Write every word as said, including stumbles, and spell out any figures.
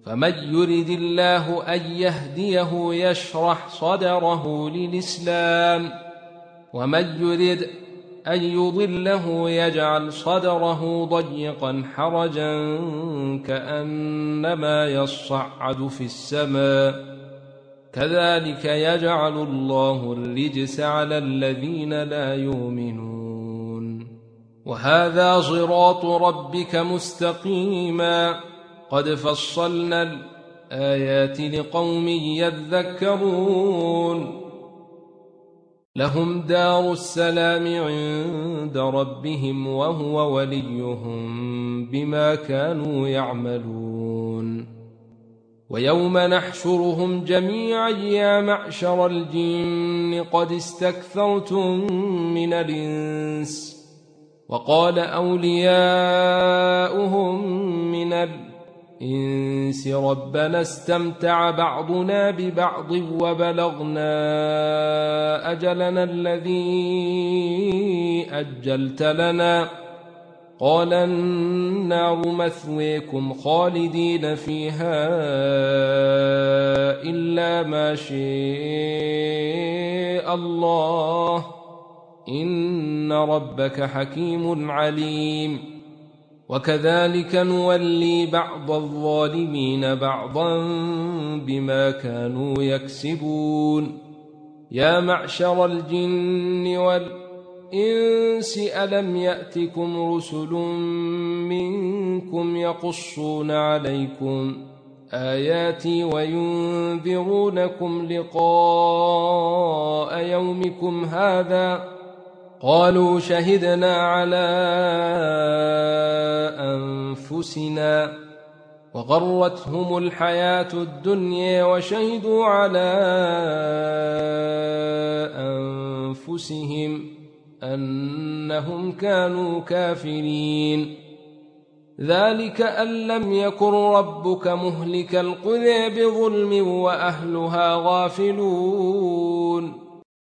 فمن يرد الله أن يهديه يشرح صدره للإسلام ومن يرد أن يضله يجعل صدره ضيقا حرجا كأنما يصعد في السماء كذلك يجعل الله الرجس على الذين لا يؤمنون وهذا صراط ربك مستقيما قد فصلنا الآيات لقوم يذكرون لهم دار السلام عند ربهم وهو وليهم بما كانوا يعملون ويوم نحشرهم جميعا يا معشر الجن قد استكثرتم من الإنس وقال أولياؤهم من الإنس ربنا استمتع بعضنا ببعض وبلغنا أجلنا الذي أجلت لنا قال النار مثويكم خالدين فيها إلا ما شاء الله إن ربك حكيم عليم وكذلك نولي بعض الظالمين بعضا بما كانوا يكسبون يا معشر الجن والإنس ألم يأتكم رسل منكم يقصون عليكم آياتي وينذرونكم لقاء يومكم هذا قالوا شهدنا على أنفسنا وغرتهم الحياة الدنيا وشهدوا على أنفسهم أنهم كانوا كافرين ذلك أن لم يكن ربك مهلك القرى بظلم وأهلها غافلون